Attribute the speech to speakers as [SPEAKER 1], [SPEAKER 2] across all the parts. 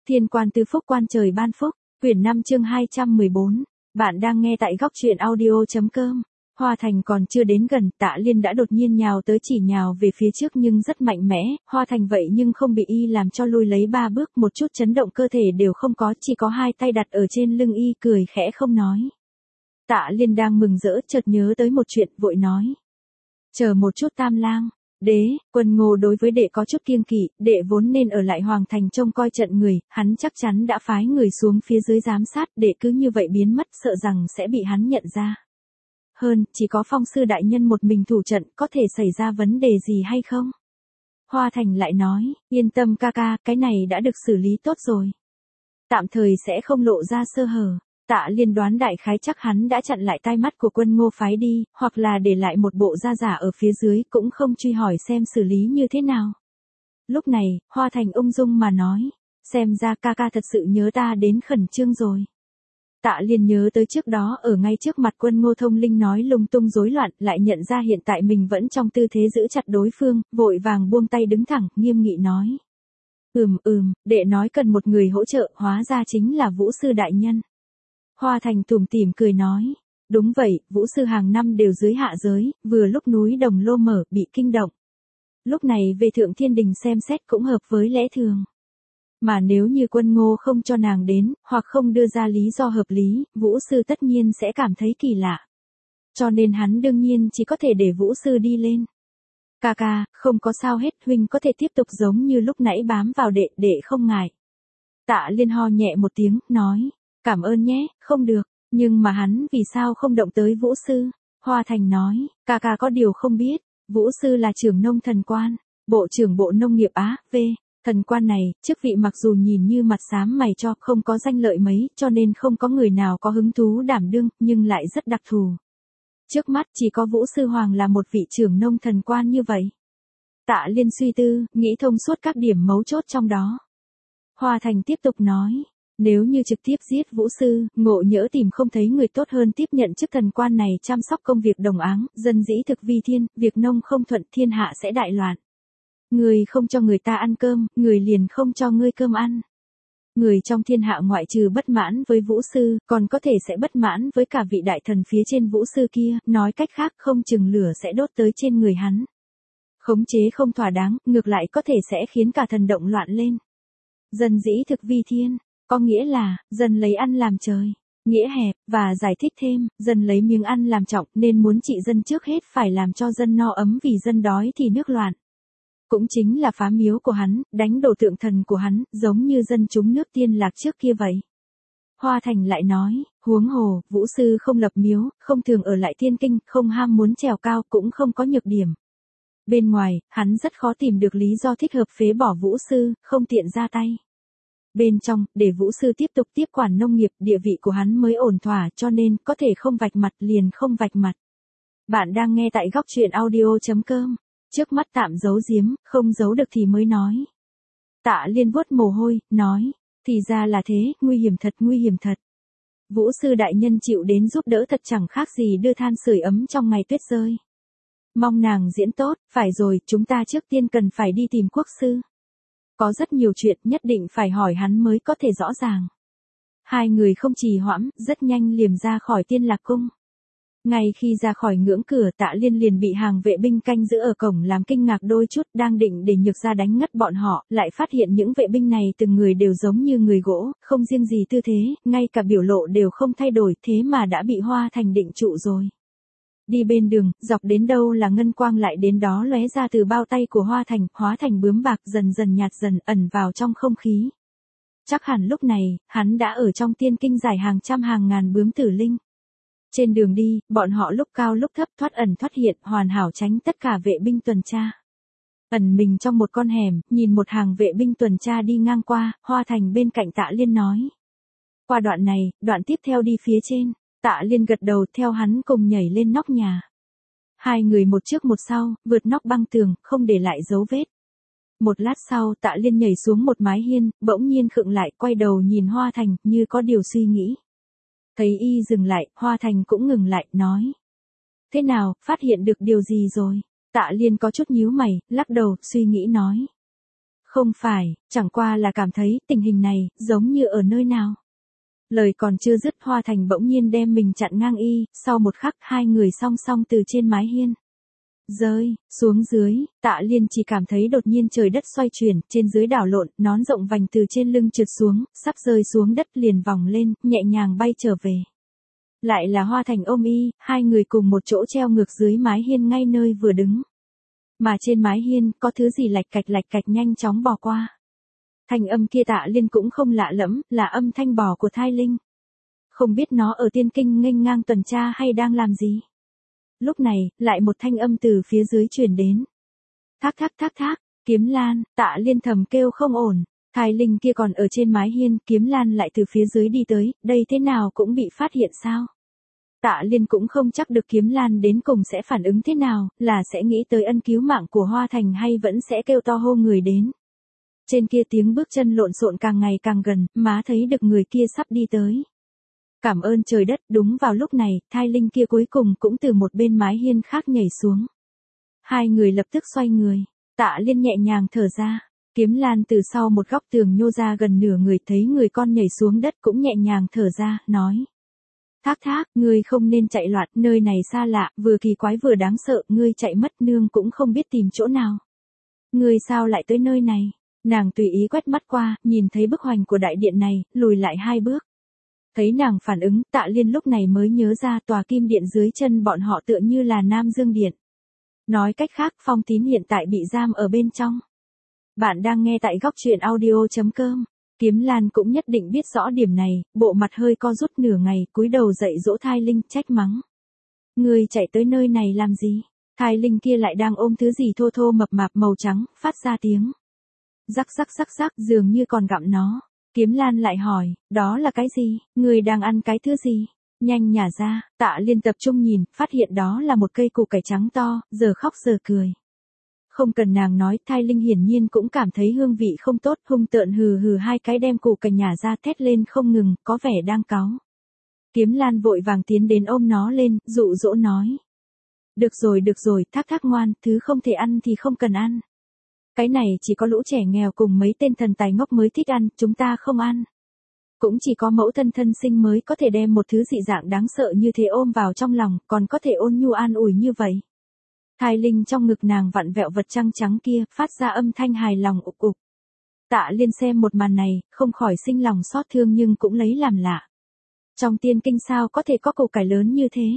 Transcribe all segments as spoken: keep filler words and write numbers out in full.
[SPEAKER 1] Thiên quan tứ phúc quan trời ban phúc, quyển năm chương hai trăm mười bốn. Bạn đang nghe tại góc truyện audio.com. Hoa Thành còn chưa đến gần, Tạ Liên đã đột nhiên nhào tới, chỉ nhào về phía trước nhưng rất mạnh mẽ. Hoa Thành vậy nhưng không bị y làm cho lùi lấy ba bước, một chút chấn động cơ thể đều không có, chỉ có hai tay đặt ở trên lưng y, cười khẽ không nói. Tạ Liên đang mừng rỡ, chợt nhớ tới một chuyện, vội nói: chờ một chút Tam Lang. Đế, Quân Ngô đối với đệ có chút kiêng kỵ, đệ vốn nên ở lại Hoàng Thành trông coi trận người, hắn chắc chắn đã phái người xuống phía dưới giám sát, đệ cứ như vậy biến mất, sợ rằng sẽ bị hắn nhận ra. Hơn, chỉ có Phong sư đại nhân một mình thủ trận, có thể xảy ra vấn đề gì hay không? Hoa Thành lại nói: yên tâm ca ca, cái này đã được xử lý tốt rồi. Tạm thời sẽ không lộ ra sơ hở. Tạ Liên đoán đại khái chắc hắn đã chặn lại tai mắt của Quân Ngô phái đi, hoặc là để lại một bộ da giả ở phía dưới, cũng không truy hỏi xem xử lý như thế nào. Lúc này, Hoa Thành ung dung mà nói: xem ra ca ca thật sự nhớ ta đến khẩn trương rồi. Tạ Liên nhớ tới trước đó ở ngay trước mặt Quân Ngô thông linh nói lung tung rối loạn, lại nhận ra hiện tại mình vẫn trong tư thế giữ chặt đối phương, vội vàng buông tay đứng thẳng, nghiêm nghị nói: ừm ừm, đệ nói cần một người hỗ trợ, hóa ra chính là Vũ sư đại nhân. Hoa Thành tủm tỉm cười nói: đúng vậy, Vũ sư hàng năm đều dưới hạ giới, vừa lúc núi Đồng Lô mở, bị kinh động. Lúc này về Thượng Thiên Đình xem xét cũng hợp với lẽ thường. Mà nếu như Quân Ngô không cho nàng đến, hoặc không đưa ra lý do hợp lý, Vũ sư tất nhiên sẽ cảm thấy kỳ lạ. Cho nên hắn đương nhiên chỉ có thể để Vũ sư đi lên. Ca ca, không có sao hết, huynh có thể tiếp tục giống như lúc nãy bám vào đệ, đệ không ngại. Tạ Liên ho nhẹ một tiếng, nói: cảm ơn nhé, không được, nhưng mà hắn vì sao không động tới Vũ sư? Hoa Thành nói: ca ca có điều không biết, Vũ sư là trưởng nông thần quan, bộ trưởng bộ nông nghiệp Á, V. Thần quan này, chức vị mặc dù nhìn như mặt xám mày cho, không có danh lợi mấy, cho nên không có người nào có hứng thú đảm đương, nhưng lại rất đặc thù. Trước mắt chỉ có Vũ sư Hoàng là một vị trưởng nông thần quan như vậy. Tạ Liên suy tư, nghĩ thông suốt các điểm mấu chốt trong đó. Hoa Thành tiếp tục nói: nếu như trực tiếp giết Vũ sư, ngộ nhỡ tìm không thấy người tốt hơn tiếp nhận chức thần quan này, chăm sóc công việc đồng áng, dân dĩ thực vi thiên, việc nông không thuận, thiên hạ sẽ đại loạn. Người không cho người ta ăn cơm, người liền không cho ngươi cơm ăn. Người trong thiên hạ ngoại trừ bất mãn với Vũ sư, còn có thể sẽ bất mãn với cả vị đại thần phía trên Vũ sư kia, nói cách khác không chừng lửa sẽ đốt tới trên người hắn. Khống chế không thỏa đáng, ngược lại có thể sẽ khiến cả thần động loạn lên. Dân dĩ thực vi thiên, có nghĩa là, dân lấy ăn làm trời, nghĩa hẹp, và giải thích thêm, dân lấy miếng ăn làm trọng, nên muốn trị dân trước hết phải làm cho dân no ấm, vì dân đói thì nước loạn. Cũng chính là phá miếu của hắn, đánh đổ tượng thần của hắn, giống như dân chúng nước Tiên Lạc trước kia vậy. Hoa Thành lại nói: huống hồ, Vũ sư không lập miếu, không thường ở lại thiên kinh, không ham muốn trèo cao, cũng không có nhược điểm. Bên ngoài, hắn rất khó tìm được lý do thích hợp phế bỏ Vũ sư, không tiện ra tay. Bên trong, để Vũ sư tiếp tục tiếp quản nông nghiệp, địa vị của hắn mới ổn thỏa, cho nên, có thể không vạch mặt liền không vạch mặt. Bạn đang nghe tại góc truyện audio.com. Trước mắt tạm giấu giếm, không giấu được thì mới nói. Tạ Liên vuốt mồ hôi, nói: thì ra là thế, nguy hiểm thật, nguy hiểm thật. Vũ sư đại nhân chịu đến giúp đỡ thật chẳng khác gì đưa than sưởi ấm trong ngày tuyết rơi. Mong nàng diễn tốt, phải rồi, chúng ta trước tiên cần phải đi tìm quốc sư. Có rất nhiều chuyện nhất định phải hỏi hắn mới có thể rõ ràng. Hai người không trì hoãn, rất nhanh liềm ra khỏi Tiên Lạc cung. Ngay khi ra khỏi ngưỡng cửa, Tạ Liên liền bị hàng vệ binh canh giữ ở cổng làm kinh ngạc đôi chút, đang định để Nhược Gia đánh ngất bọn họ, lại phát hiện những vệ binh này từng người đều giống như người gỗ, không riêng gì tư thế, ngay cả biểu lộ đều không thay đổi, thế mà đã bị Hoa Thành định trụ rồi. Đi bên đường, dọc đến đâu là ngân quang lại đến đó lóe ra từ bao tay của Hoa Thành, hóa thành bướm bạc, dần dần nhạt dần, ẩn vào trong không khí. Chắc hẳn lúc này, hắn đã ở trong tiên kinh giải hàng trăm hàng ngàn bướm tử linh. Trên đường đi, bọn họ lúc cao lúc thấp, thoát ẩn thoát hiện, hoàn hảo tránh tất cả vệ binh tuần tra. Ẩn mình trong một con hẻm, nhìn một hàng vệ binh tuần tra đi ngang qua, Hoa Thành bên cạnh Tạ Liên nói: qua đoạn này, đoạn tiếp theo đi phía trên. Tạ Liên gật đầu, theo hắn cùng nhảy lên nóc nhà. Hai người một trước một sau, vượt nóc băng tường, không để lại dấu vết. Một lát sau, Tạ Liên nhảy xuống một mái hiên, bỗng nhiên khựng lại, quay đầu nhìn Hoa Thành, như có điều suy nghĩ. Thấy y dừng lại, Hoa Thành cũng ngừng lại, nói: thế nào, phát hiện được điều gì rồi? Tạ Liên có chút nhíu mày, lắc đầu, suy nghĩ nói: Không phải, chẳng qua là cảm thấy tình hình này, giống như ở nơi nào. Lời còn chưa dứt Hoa Thành bỗng nhiên đem mình chặn ngang y, sau một khắc hai người song song từ trên mái hiên. Rơi, xuống dưới, Tạ Liên chỉ cảm thấy đột nhiên trời đất xoay chuyển, trên dưới đảo lộn, nón rộng vành từ trên lưng trượt xuống, sắp rơi xuống đất liền vòng lên, nhẹ nhàng bay trở về. Lại là Hoa Thành ôm y, hai người cùng một chỗ treo ngược dưới mái hiên ngay nơi vừa đứng. Mà trên mái hiên, có thứ gì lạch cạch lạch cạch nhanh chóng bò qua. Thanh âm kia Tạ Liên cũng không lạ lẫm, là âm thanh bò của thai linh. Không biết nó ở tiên kinh nghênh ngang tuần tra hay đang làm gì. Lúc này, lại một thanh âm từ phía dưới truyền đến. Thác thác thác thác, Kiếm Lan, Tạ Liên thầm kêu không ổn. Thai linh kia còn ở trên mái hiên, Kiếm Lan lại từ phía dưới đi tới, đây thế nào cũng bị phát hiện sao. Tạ Liên cũng không chắc được Kiếm Lan đến cùng sẽ phản ứng thế nào, là sẽ nghĩ tới ân cứu mạng của Hoa Thành hay vẫn sẽ kêu to hô người đến. Trên kia tiếng bước chân lộn xộn càng ngày càng gần, má thấy được người kia sắp đi tới. Cảm ơn trời đất, đúng vào lúc này, thai linh kia cuối cùng cũng từ một bên mái hiên khác nhảy xuống. Hai người lập tức xoay người, Tạ Liên nhẹ nhàng thở ra, Kiếm Lan từ sau một góc tường nhô ra gần nửa người thấy người con nhảy xuống đất cũng nhẹ nhàng thở ra, nói. Thác thác, ngươi không nên chạy loạn, nơi này xa lạ, vừa kỳ quái vừa đáng sợ, ngươi chạy mất nương cũng không biết tìm chỗ nào. Ngươi sao lại tới nơi này? Nàng tùy ý quét mắt qua, nhìn thấy bức hoành của đại điện này, lùi lại hai bước. Thấy nàng phản ứng, Tạ Liên lúc này mới nhớ ra tòa kim điện dưới chân bọn họ tựa như là Nam Dương Điện. Nói cách khác, Phong Tín hiện tại bị giam ở bên trong. Bạn đang nghe tại góc truyện audio chấm com. Kiếm Lan cũng nhất định biết rõ điểm này, bộ mặt hơi co rút nửa ngày, cúi đầu dậy dỗ thai linh, trách mắng. Ngươi chạy tới nơi này làm gì? Thai linh kia lại đang ôm thứ gì thô thô mập mạp màu trắng, phát ra tiếng. Rắc rắc rắc rắc, dường như còn gặm nó. Kiếm Lan lại hỏi, đó là cái gì? Ngươi đang ăn cái thứ gì? Nhanh nhả ra, Tạ Liên tập trung nhìn, phát hiện đó là một cây củ cải trắng to, giờ khóc giờ cười. Không cần nàng nói, thai linh hiển nhiên cũng cảm thấy hương vị không tốt, hung tợn hừ hừ hai cái đem củ cải nhả ra thét lên không ngừng, có vẻ đang cáu. Kiếm Lan vội vàng tiến đến ôm nó lên, dụ dỗ nói. Được rồi được rồi, thác thác ngoan, thứ không thể ăn thì không cần ăn. Cái này chỉ có lũ trẻ nghèo cùng mấy tên thần tài ngốc mới thích ăn, chúng ta không ăn. Cũng chỉ có mẫu thân thân sinh mới có thể đem một thứ dị dạng đáng sợ như thế ôm vào trong lòng, còn có thể ôn nhu an ủi như vậy. Thai linh trong ngực nàng vặn vẹo vật trăng trắng kia, phát ra âm thanh hài lòng ục ục. Tạ Liên xem một màn này, không khỏi sinh lòng xót thương nhưng cũng lấy làm lạ. Trong tiên kinh sao có thể có củ cải lớn như thế?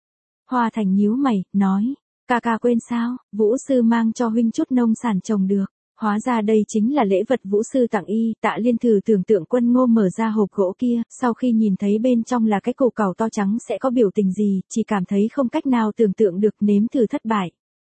[SPEAKER 1] Hoa Thành nhíu mày, nói, ca ca quên sao, Vũ sư mang cho huynh chút nông sản trồng được. Hóa ra đây chính là lễ vật Vũ sư tặng y, Tạ Liên thử tưởng tượng Quân Ngô mở ra hộp gỗ kia, sau khi nhìn thấy bên trong là cái củ cải to trắng sẽ có biểu tình gì, chỉ cảm thấy không cách nào tưởng tượng được, nếm thử thất bại.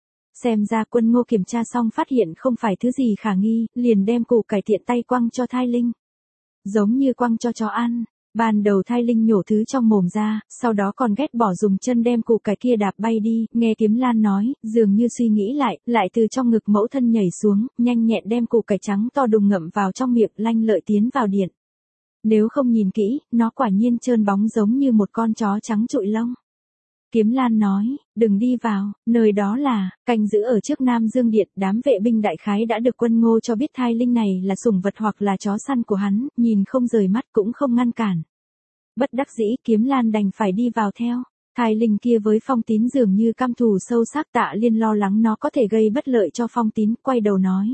[SPEAKER 1] Xem ra Quân Ngô kiểm tra xong phát hiện không phải thứ gì khả nghi, liền đem củ cải tiện tay quăng cho thai linh. Giống như quăng cho chó ăn. Ban đầu thai linh nhổ thứ trong mồm ra, sau đó còn ghét bỏ dùng chân đem củ cải kia đạp bay đi, nghe Kiếm Lan nói, dường như suy nghĩ lại, lại từ trong ngực mẫu thân nhảy xuống, nhanh nhẹn đem củ cải trắng to đùng ngậm vào trong miệng, lanh lợi tiến vào điện. Nếu không nhìn kỹ, nó quả nhiên trơn bóng giống như một con chó trắng trụi lông. Kiếm Lan nói, đừng đi vào, nơi đó là, canh giữ ở trước Nam Dương Điện, đám vệ binh đại khái đã được Quân Ngô cho biết thai linh này là sủng vật hoặc là chó săn của hắn, nhìn không rời mắt cũng không ngăn cản. Bất đắc dĩ Kiếm Lan đành phải đi vào theo, thai linh kia với Phong Tín dường như căm thù sâu sắc. Tạ Liên lo lắng nó có thể gây bất lợi cho Phong Tín, quay đầu nói.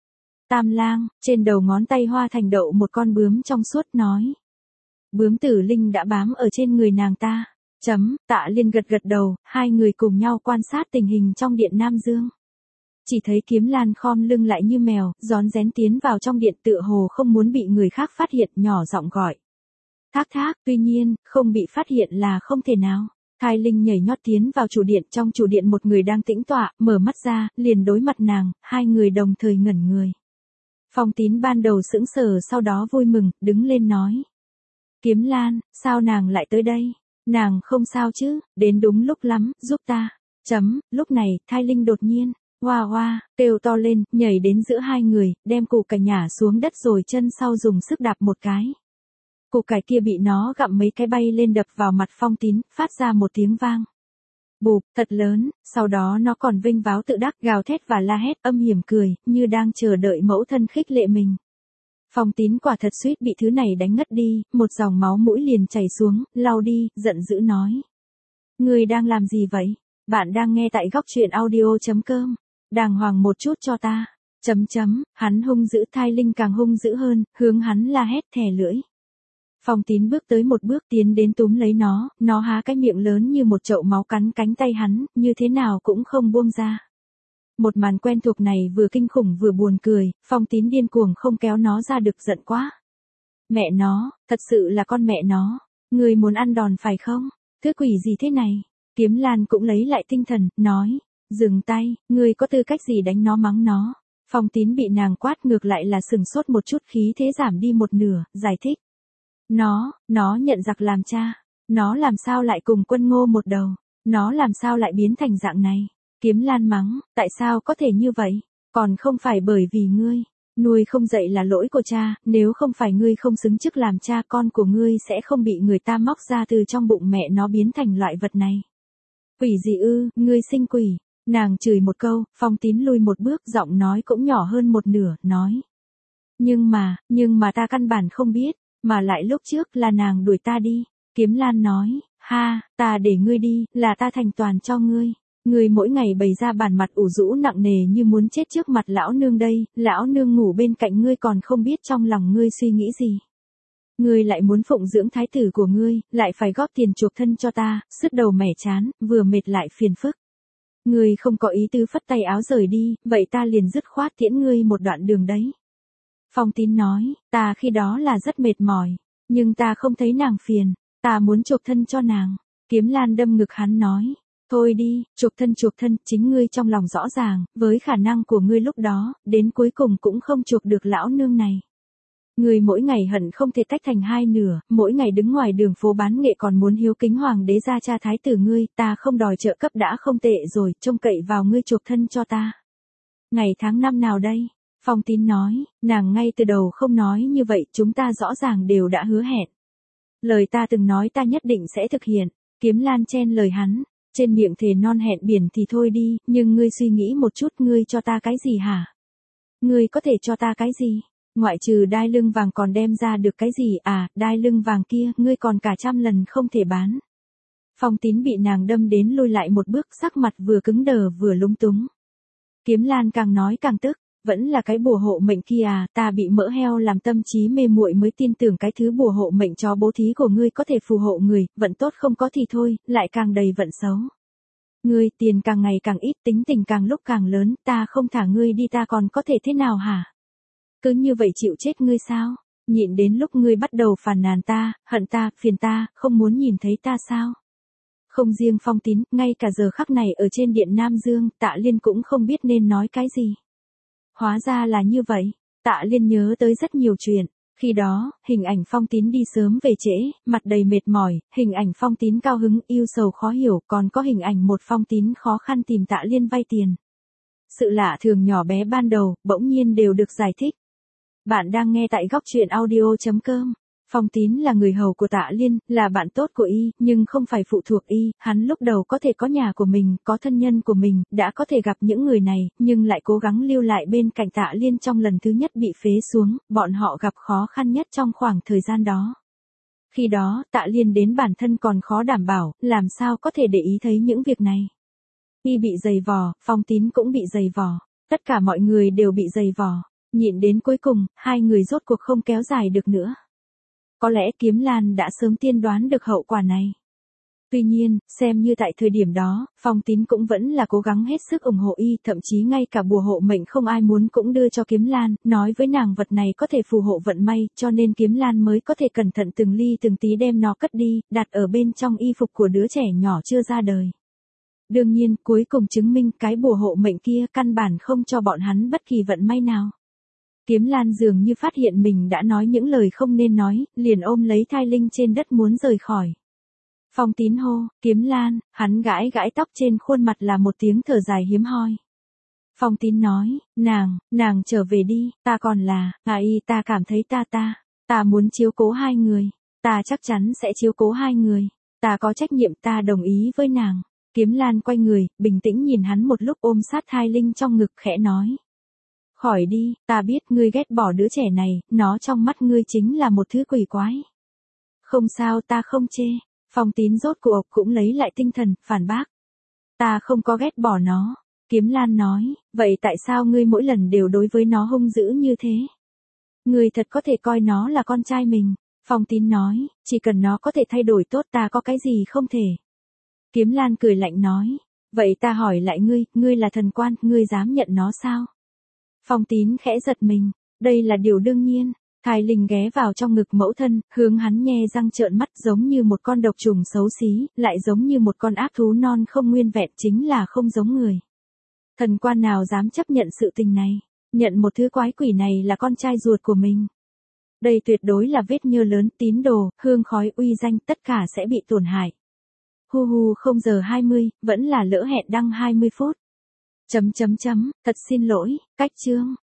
[SPEAKER 1] Tam lang, trên đầu ngón tay Hoa Thành đậu một con bướm trong suốt nói. Bướm tử linh đã bám ở trên người nàng ta. Chấm, Tạ Liên gật gật đầu, hai người cùng nhau quan sát tình hình trong điện Nam Dương. Chỉ thấy Kiếm Lan khom lưng lại như mèo, rón rén tiến vào trong điện tựa hồ không muốn bị người khác phát hiện, nhỏ giọng gọi. Thác thác, tuy nhiên, không bị phát hiện là không thể nào. Thai linh nhảy nhót tiến vào chủ điện, trong chủ điện một người đang tĩnh tọa, mở mắt ra, liền đối mặt nàng, hai người đồng thời ngẩn người. Phong Tín ban đầu sững sờ sau đó vui mừng, đứng lên nói. Kiếm Lan, sao nàng lại tới đây? Nàng không sao chứ, đến đúng lúc lắm, giúp ta. Chấm, lúc này, thai linh đột nhiên, hoa hoa, kêu to lên, nhảy đến giữa hai người, đem củ cải nhả xuống đất rồi chân sau dùng sức đạp một cái. Củ cải kia bị nó gặm mấy cái bay lên đập vào mặt Phong Tín, phát ra một tiếng vang. Bụp, thật lớn, sau đó nó còn vênh váo tự đắc gào thét và la hét âm hiểm cười, như đang chờ đợi mẫu thân khích lệ mình. Phong Tín quả thật suýt bị thứ này đánh ngất đi, một dòng máu mũi liền chảy xuống, lau đi, giận dữ nói. Người đang làm gì vậy? Bạn đang nghe tại góc truyện audio.com. Đàng hoàng một chút cho ta. Chấm chấm, hắn hung dữ, Thai Linh càng hung dữ hơn, hướng hắn la hét thè lưỡi. Phong Tín bước tới một bước tiến đến túm lấy nó, nó há cái miệng lớn như một chậu máu cắn cánh tay hắn, như thế nào cũng không buông ra. Một màn quen thuộc này vừa kinh khủng vừa buồn cười, Phong Tín điên cuồng không kéo nó ra được, giận quá. Mẹ nó, thật sự là con mẹ nó, người muốn ăn đòn phải không? Thứ quỷ gì thế này? Kiếm Lan cũng lấy lại tinh thần, nói, dừng tay, người có tư cách gì đánh nó mắng nó? Phong Tín bị nàng quát ngược lại là sừng sốt một chút, khí thế giảm đi một nửa, giải thích. Nó, nó nhận giặc làm cha, nó làm sao lại cùng Quân Ngô một đầu, nó làm sao lại biến thành dạng này? Kiếm Lan mắng, tại sao có thể như vậy? Còn không phải bởi vì ngươi, nuôi không dậy là lỗi của cha, nếu không phải ngươi không xứng chức làm cha, con của ngươi sẽ không bị người ta móc ra từ trong bụng mẹ nó biến thành loại vật này. Quỷ gì ư, ngươi sinh quỷ. Nàng chửi một câu, Phong Tín lùi một bước, giọng nói cũng nhỏ hơn một nửa, nói. Nhưng mà, nhưng mà ta căn bản không biết, mà lại lúc trước là nàng đuổi ta đi. Kiếm Lan nói, ha, ta để ngươi đi, là ta thành toàn cho ngươi. Ngươi mỗi ngày bày ra bản mặt ủ rũ nặng nề như muốn chết trước mặt lão nương đây, lão nương ngủ bên cạnh ngươi còn không biết trong lòng ngươi suy nghĩ gì. Ngươi lại muốn phụng dưỡng thái tử của ngươi, lại phải góp tiền chuộc thân cho ta, sứt đầu mẻ chán, vừa mệt lại phiền phức. Ngươi không có ý tứ phất tay áo rời đi, vậy ta liền dứt khoát tiễn ngươi một đoạn đường đấy. Phong Tín nói, ta khi đó là rất mệt mỏi, nhưng ta không thấy nàng phiền, ta muốn chuộc thân cho nàng. Kiếm Lan đâm ngực hắn nói, thôi đi, chuộc thân chuộc thân, chính ngươi trong lòng rõ ràng, với khả năng của ngươi lúc đó, đến cuối cùng cũng không chuộc được lão nương này. Ngươi mỗi ngày hận không thể tách thành hai nửa, mỗi ngày đứng ngoài đường phố bán nghệ còn muốn hiếu kính hoàng đế gia cha thái tử ngươi, ta không đòi trợ cấp đã không tệ rồi, trông cậy vào ngươi chuộc thân cho ta. Ngày tháng năm nào đây? Phong Tín nói, nàng ngay từ đầu không nói như vậy, chúng ta rõ ràng đều đã hứa hẹn. Lời ta từng nói ta nhất định sẽ thực hiện. Kiếm Lan chen lời hắn, trên miệng thề non hẹn biển thì thôi đi, nhưng ngươi suy nghĩ một chút, ngươi cho ta cái gì hả? Ngươi có thể cho ta cái gì? Ngoại trừ đai lưng vàng còn đem ra được cái gì à, đai lưng vàng kia, ngươi còn cả trăm lần không thể bán. Phong Tín bị nàng đâm đến lùi lại một bước, sắc mặt vừa cứng đờ vừa lúng túng. Kiếm Lan càng nói càng tức, vẫn là cái bùa hộ mệnh kia à, ta bị mỡ heo làm tâm trí mê muội mới tin tưởng cái thứ bùa hộ mệnh cho bố thí của ngươi có thể phù hộ người, vận tốt không có thì thôi, lại càng đầy vận xấu. Ngươi tiền càng ngày càng ít, tính tình càng lúc càng lớn, ta không thả ngươi đi ta còn có thể thế nào hả? Cứ như vậy chịu chết ngươi sao? Nhịn đến lúc ngươi bắt đầu phàn nàn ta, hận ta, phiền ta, không muốn nhìn thấy ta sao? Không riêng Phong Tín, ngay cả giờ khắc này ở trên điện Nam Dương, Tạ Liên cũng không biết nên nói cái gì. Hóa ra là như vậy, Tạ Liên nhớ tới rất nhiều chuyện. Khi đó, hình ảnh Phong Tín đi sớm về trễ, mặt đầy mệt mỏi, hình ảnh Phong Tín cao hứng, yêu sầu khó hiểu, còn có hình ảnh một Phong Tín khó khăn tìm Tạ Liên vay tiền. Sự lạ thường nhỏ bé ban đầu, bỗng nhiên đều được giải thích. Bạn đang nghe tại góc truyện audio.com. Phong Tín là người hầu của Tạ Liên, là bạn tốt của y, nhưng không phải phụ thuộc y, hắn lúc đầu có thể có nhà của mình, có thân nhân của mình, đã có thể gặp những người này, nhưng lại cố gắng lưu lại bên cạnh Tạ Liên trong lần thứ nhất bị phế xuống, bọn họ gặp khó khăn nhất trong khoảng thời gian đó. Khi đó, Tạ Liên đến bản thân còn khó đảm bảo, làm sao có thể để ý thấy những việc này. Y bị dày vò, Phong Tín cũng bị dày vò, tất cả mọi người đều bị dày vò, nhịn đến cuối cùng, hai người rốt cuộc không kéo dài được nữa. Có lẽ Kiếm Lan đã sớm tiên đoán được hậu quả này. Tuy nhiên, xem như tại thời điểm đó, Phong Tín cũng vẫn là cố gắng hết sức ủng hộ y, thậm chí ngay cả bùa hộ mệnh không ai muốn cũng đưa cho Kiếm Lan, nói với nàng vật này có thể phù hộ vận may, cho nên Kiếm Lan mới có thể cẩn thận từng ly từng tí đem nó cất đi, đặt ở bên trong y phục của đứa trẻ nhỏ chưa ra đời. Đương nhiên, cuối cùng chứng minh cái bùa hộ mệnh kia căn bản không cho bọn hắn bất kỳ vận may nào. Kiếm Lan dường như phát hiện mình đã nói những lời không nên nói, liền ôm lấy Thai Linh trên đất muốn rời khỏi. Phong Tín hô, Kiếm Lan, hắn gãi gãi tóc trên khuôn mặt là một tiếng thở dài hiếm hoi. Phong Tín nói, nàng, nàng trở về đi, ta còn là, à y ta cảm thấy ta ta, ta muốn chiếu cố hai người, ta chắc chắn sẽ chiếu cố hai người, ta có trách nhiệm ta đồng ý với nàng. Kiếm Lan quay người, bình tĩnh nhìn hắn một lúc ôm sát thai Linh trong ngực khẽ nói. Khỏi đi, ta biết ngươi ghét bỏ đứa trẻ này, nó trong mắt ngươi chính là một thứ quỷ quái. Không sao, ta không chê. Phong Tín rốt cuộc cũng lấy lại tinh thần, phản bác. Ta không có ghét bỏ nó. Kiếm Lan nói, vậy tại sao ngươi mỗi lần đều đối với nó hung dữ như thế? Ngươi thật có thể coi nó là con trai mình. Phong Tín nói, chỉ cần nó có thể thay đổi tốt ta có cái gì không thể. Kiếm Lan cười lạnh nói, vậy ta hỏi lại ngươi, ngươi là thần quan, ngươi dám nhận nó sao? Phong Tín khẽ giật mình, đây là điều đương nhiên. Thai Linh ghé vào trong ngực mẫu thân, hướng hắn nhe răng trợn mắt giống như một con độc trùng xấu xí, lại giống như một con ác thú non không nguyên vẹn chính là không giống người. Thần quan nào dám chấp nhận sự tình này, nhận một thứ quái quỷ này là con trai ruột của mình. Đây tuyệt đối là vết nhơ lớn, tín đồ, hương khói uy danh tất cả sẽ bị tổn hại. Hu hu không giờ hai mươi, vẫn là lỡ hẹn đăng hai mươi phút. Chấm chấm chấm, thật xin lỗi, cách chương.